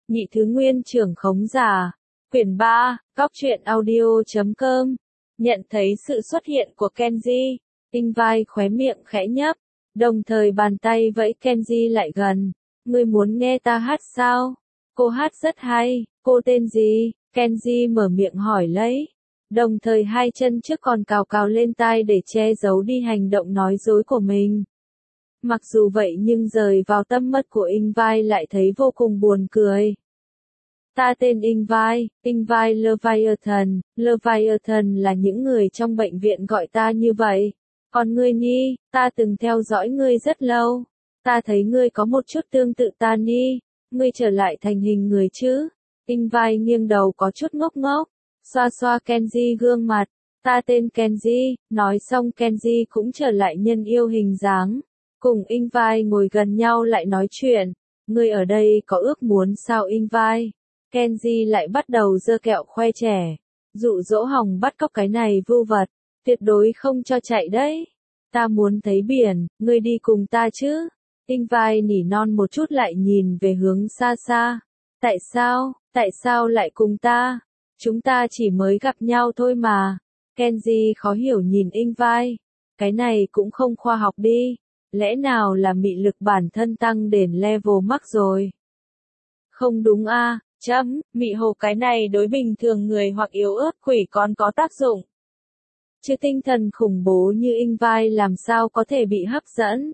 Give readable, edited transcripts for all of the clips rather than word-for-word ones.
Nhị thứ nguyên trưởng khống giả. Quyển 3, Cóc truyện audio.com. Nhận thấy sự xuất hiện của Kenji, Tinh Vai khóe miệng khẽ nhấp, đồng thời bàn tay vẫy Kenji lại gần. Ngươi muốn nghe ta hát sao? Cô hát rất hay, cô tên gì? Kenji mở miệng hỏi lấy. Đồng thời hai chân trước còn cào cào lên tai để che giấu đi hành động nói dối của mình. Mặc dù vậy nhưng rời vào tâm mất của Ingvai lại thấy vô cùng buồn cười. Ta tên Ingvai Leviathan, Leviathan là những người trong bệnh viện gọi ta như vậy. Còn ngươi Ni, ta từng theo dõi ngươi rất lâu. Ta thấy ngươi có một chút tương tự ta Ni, ngươi trở lại thành hình người chứ? Ingvai nghiêng đầu có chút ngốc ngốc, xoa xoa Kenji gương mặt. Ta tên Kenji, nói xong Kenji cũng trở lại nhân yêu hình dáng. Cùng Ingvai ngồi gần nhau lại nói chuyện. Ngươi ở đây có ước muốn sao Ingvai? Kenji lại bắt đầu giơ kẹo khoe trẻ. Dụ dỗ Hồng bắt cóc cái này vưu vật. Tuyệt đối không cho chạy đấy. Ta muốn thấy biển, ngươi đi cùng ta chứ? Ingvai nỉ non một chút lại nhìn về hướng xa xa. Tại sao lại cùng ta? Chúng ta chỉ mới gặp nhau thôi mà. Kenji khó hiểu nhìn Ingvai. Cái này cũng không khoa học đi. Lẽ nào là mị lực bản thân tăng đến level max rồi? Không đúng a, mị hồ cái này đối bình thường người hoặc yếu ớt quỷ còn có tác dụng. Chứ tinh thần khủng bố như Ingvai làm sao có thể bị hấp dẫn?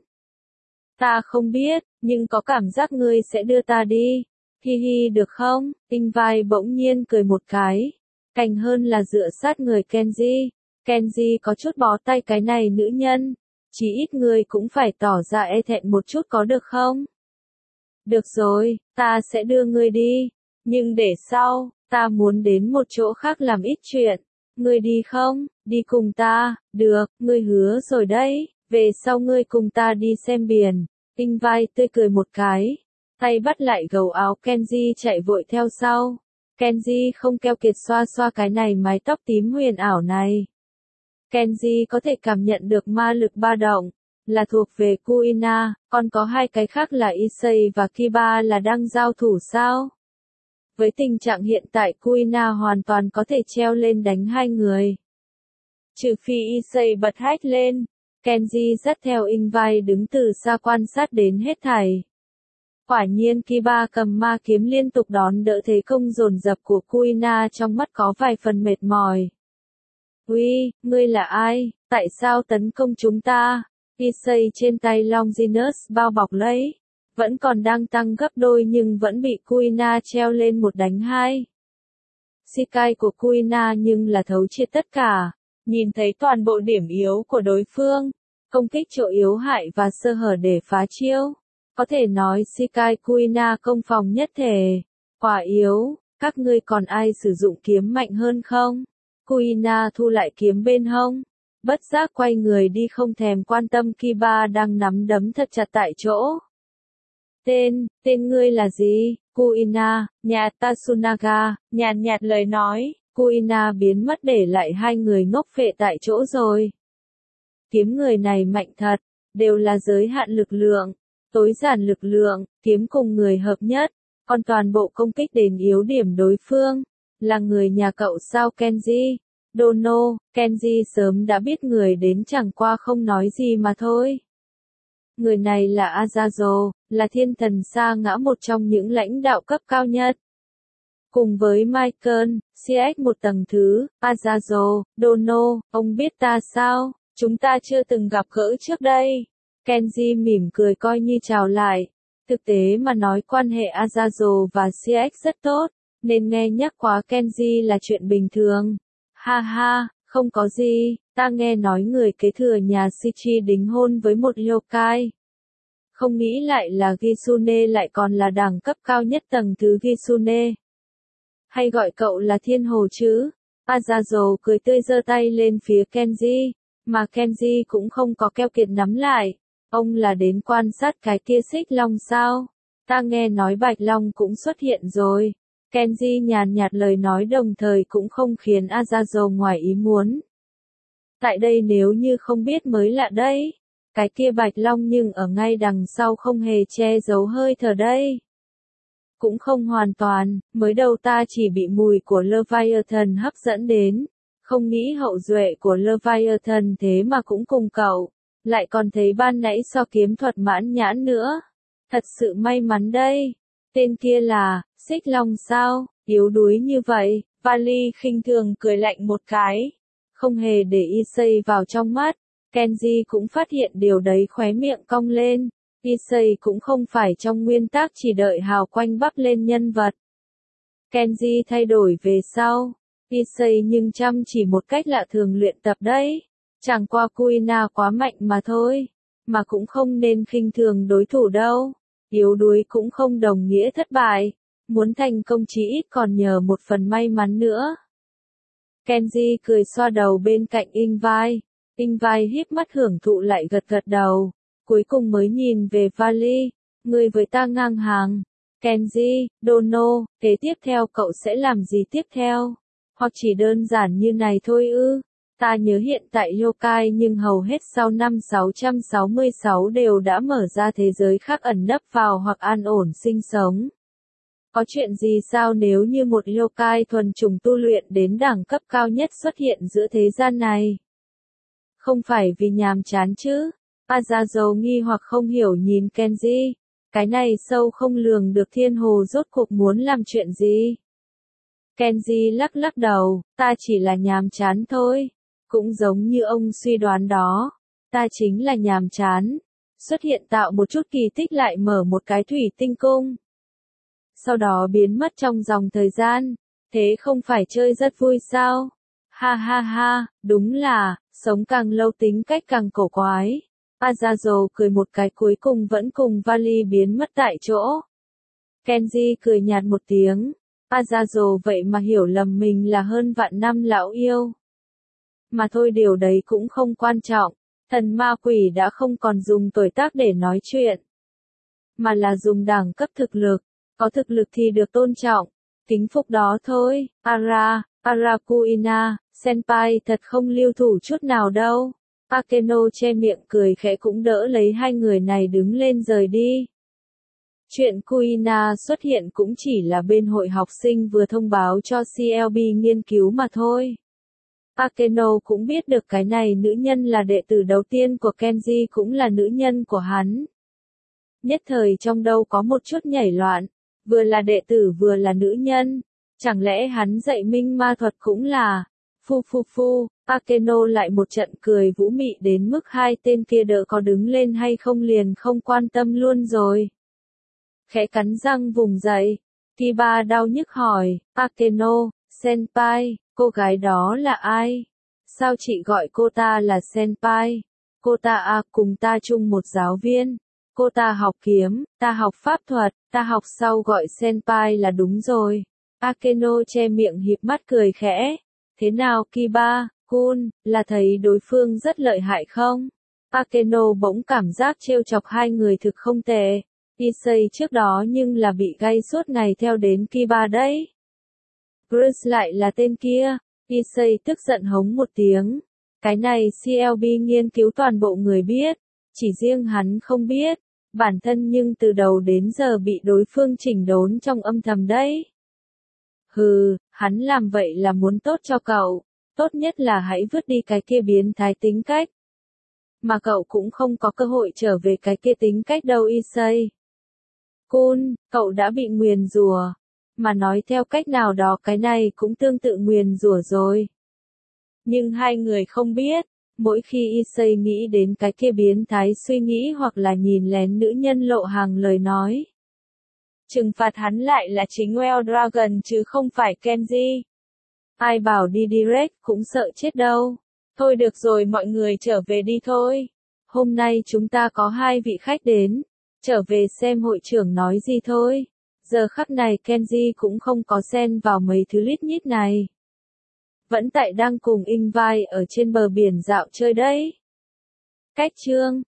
Ta không biết, nhưng có cảm giác ngươi sẽ đưa ta đi. Hi hi được không? Ingvai bỗng nhiên cười một cái. Cành hơn là dựa sát người Kenji. Kenji có chút bó tay cái này nữ nhân. Chỉ ít ngươi cũng phải tỏ ra e thẹn một chút có được không? Được rồi, ta sẽ đưa ngươi đi. Nhưng để sau, ta muốn đến một chỗ khác làm ít chuyện. Ngươi đi không? Đi cùng ta, được, ngươi hứa rồi đấy. Về sau ngươi cùng ta đi xem biển. Ingvai tươi cười một cái. Tay bắt lại gầu áo Kenji chạy vội theo sau. Kenji không keo kiệt xoa xoa cái này mái tóc tím huyền ảo này. Kenji có thể cảm nhận được ma lực ba động, là thuộc về Kuina, còn có hai cái khác là Issei và Kiba là đang giao thủ sao? Với tình trạng hiện tại Kuina hoàn toàn có thể treo lên đánh hai người. Trừ phi Issei bật hét lên, Kenji dắt theo Ingvai đứng từ xa quan sát đến hết thảy. Quả nhiên Kiba cầm ma kiếm liên tục đón đỡ thế công dồn dập của Kuina trong mắt có vài phần mệt mỏi. Uy, ngươi là ai? Tại sao tấn công chúng ta? Issei trên tay Longinus bao bọc lấy. Vẫn còn đang tăng gấp đôi nhưng vẫn bị Kuina treo lên một đánh hai. Shikai của Kuina nhưng là thấu triệt tất cả. Nhìn thấy toàn bộ điểm yếu của đối phương. Công kích chỗ yếu hại và sơ hở để phá chiêu. Có thể nói Shikai Kuina công phòng nhất thể. Quả yếu, các ngươi còn ai sử dụng kiếm mạnh hơn không? Kuina thu lại kiếm bên hông, bất giác quay người đi không thèm quan tâm Kiba đang nắm đấm thật chặt tại chỗ. Tên ngươi là gì? Kuina, nhà Tasunaga, nhàn nhạt lời nói, Kuina biến mất để lại hai người ngốc phệ tại chỗ rồi. Kiếm người này mạnh thật, đều là giới hạn lực lượng, tối giản lực lượng, kiếm cùng người hợp nhất, còn toàn bộ công kích đến yếu điểm đối phương. Là người nhà cậu sao Kenji? Dono, Kenji sớm đã biết người đến chẳng qua không nói gì mà thôi. Người này là Azazo, là thiên thần sa ngã một trong những lãnh đạo cấp cao nhất. Cùng với Michael, CX một tầng thứ, Azazo, Dono, ông biết ta sao? Chúng ta chưa từng gặp gỡ trước đây. Kenji mỉm cười coi như chào lại. Thực tế mà nói quan hệ Azazo và CX rất tốt. Nên nghe nhắc quá Kenji là chuyện bình thường. Ha ha, không có gì, ta nghe nói người kế thừa nhà Shichi đính hôn với một yokai. Không nghĩ lại là Gisune lại còn là đẳng cấp cao nhất tầng thứ Gisune. Hay gọi cậu là thiên hồ chứ? Azazo cười tươi giơ tay lên phía Kenji, mà Kenji cũng không có keo kiệt nắm lại. Ông là đến quan sát cái kia xích long sao? Ta nghe nói bạch long cũng xuất hiện rồi. Kenji nhàn nhạt lời nói đồng thời cũng không khiến Azazo ngoài ý muốn. Tại đây nếu như không biết mới lạ đấy. Cái kia bạch long nhưng ở ngay đằng sau không hề che giấu hơi thở đây. Cũng không hoàn toàn, mới đầu ta chỉ bị mùi của Leviathan hấp dẫn đến. Không nghĩ hậu duệ của Leviathan thế mà cũng cùng cậu. Lại còn thấy ban nãy so kiếm thuật mãn nhãn nữa. Thật sự may mắn đây. Tên kia là, Xích Long sao, yếu đuối như vậy. Vali khinh thường cười lạnh một cái. Không hề để Issei vào trong mắt. Kenji cũng phát hiện điều đấy, khóe miệng cong lên. Issei cũng không phải trong nguyên tắc chỉ đợi hào quanh bắp lên nhân vật. Kenji thay đổi về sau. Issei nhưng chăm chỉ một cách lạ thường luyện tập đấy. Chẳng qua Kuina quá mạnh mà thôi. Mà cũng không nên khinh thường đối thủ đâu. Yếu đuối cũng không đồng nghĩa thất bại. Muốn thành công chí ít còn nhờ một phần may mắn nữa. Kenji cười xoa đầu bên cạnh Ingvai. Ingvai híp mắt hưởng thụ lại gật gật đầu. Cuối cùng mới nhìn về Vali. Người với ta ngang hàng. Kenji, Dono, thế tiếp theo cậu sẽ làm gì tiếp theo? Hoặc chỉ đơn giản như này thôi ư? Ta nhớ hiện tại yokai nhưng hầu hết sau năm 666 đều đã mở ra thế giới khác ẩn nấp vào hoặc an ổn sinh sống. Có chuyện gì sao nếu như một yokai thuần chủng tu luyện đến đẳng cấp cao nhất xuất hiện giữa thế gian này? Không phải vì nhàm chán chứ? Azazo nghi hoặc không hiểu nhìn Kenji. Cái này sâu không lường được, thiên hồ rốt cuộc muốn làm chuyện gì? Kenji lắc lắc đầu, ta chỉ là nhàm chán thôi. Cũng giống như ông suy đoán đó. Ta chính là nhàm chán. Xuất hiện tạo một chút kỳ tích lại mở một cái thủy tinh cung. Sau đó biến mất trong dòng thời gian. Thế không phải chơi rất vui sao? Ha ha ha, đúng là, sống càng lâu tính cách càng cổ quái. Azazo cười một cái, cuối cùng vẫn cùng Vali biến mất tại chỗ. Kenji cười nhạt một tiếng. Azazo vậy mà hiểu lầm mình là hơn vạn năm lão yêu. Mà thôi, điều đấy cũng không quan trọng. Thần ma quỷ đã không còn dùng tuổi tác để nói chuyện. Mà là dùng đẳng cấp thực lực. Có thực lực thì được tôn trọng. Kính phục đó thôi. Arakuina, senpai thật không lưu thủ chút nào đâu. Akeno che miệng cười khẽ cũng đỡ lấy hai người này đứng lên rời đi. Chuyện Kuina xuất hiện cũng chỉ là bên hội học sinh vừa thông báo cho CLB nghiên cứu mà thôi. Akeno cũng biết được cái này, nữ nhân là đệ tử đầu tiên của Kenji cũng là nữ nhân của hắn. Nhất thời trong đâu có một chút nhảy loạn, vừa là đệ tử vừa là nữ nhân. Chẳng lẽ hắn dạy minh ma thuật cũng là... Phu, Akeno lại một trận cười vũ mị đến mức hai tên kia đỡ có đứng lên hay không liền không quan tâm luôn rồi. Khẽ cắn răng vùng dậy, Kiba đau nhức hỏi, Akeno, senpai, cô gái đó là ai? Sao chị gọi cô ta là senpai? Cô ta cùng ta chung một giáo viên. Cô ta học kiếm, ta học pháp thuật, ta học sau gọi senpai là đúng rồi. Akeno che miệng híp mắt cười khẽ. Thế nào Kiba-kun, là thấy đối phương rất lợi hại không? Akeno bỗng cảm giác trêu chọc hai người thực không tệ. Issei trước đó nhưng là bị gay suốt ngày theo đến Kiba đấy. Bruce lại là tên kia. Issei tức giận hống một tiếng. Cái này CLB nghiên cứu toàn bộ người biết. Chỉ riêng hắn không biết. Bản thân nhưng từ đầu đến giờ bị đối phương chỉnh đốn trong âm thầm đấy. Hừ, hắn làm vậy là muốn tốt cho cậu. Tốt nhất là hãy vứt đi cái kia biến thái tính cách. Mà cậu cũng không có cơ hội trở về cái kia tính cách đâu Issei. Kun, cậu đã bị nguyền rủa. Mà nói theo cách nào đó cái này cũng tương tự nguyền rủa rồi. Nhưng hai người không biết, mỗi khi Issei nghĩ đến cái kia biến thái suy nghĩ hoặc là nhìn lén nữ nhân lộ hàng lời nói. Trừng phạt hắn lại là chính Well Dragon chứ không phải Kenji. Ai bảo đi direct cũng sợ chết đâu. Thôi được rồi, mọi người trở về đi thôi. Hôm nay chúng ta có hai vị khách đến. Trở về xem hội trưởng nói gì thôi. Giờ khắc này Kenji cũng không có xen vào mấy thứ lít nhít này. Vẫn tại đang cùng Ingvai ở trên bờ biển dạo chơi đấy. Cách chương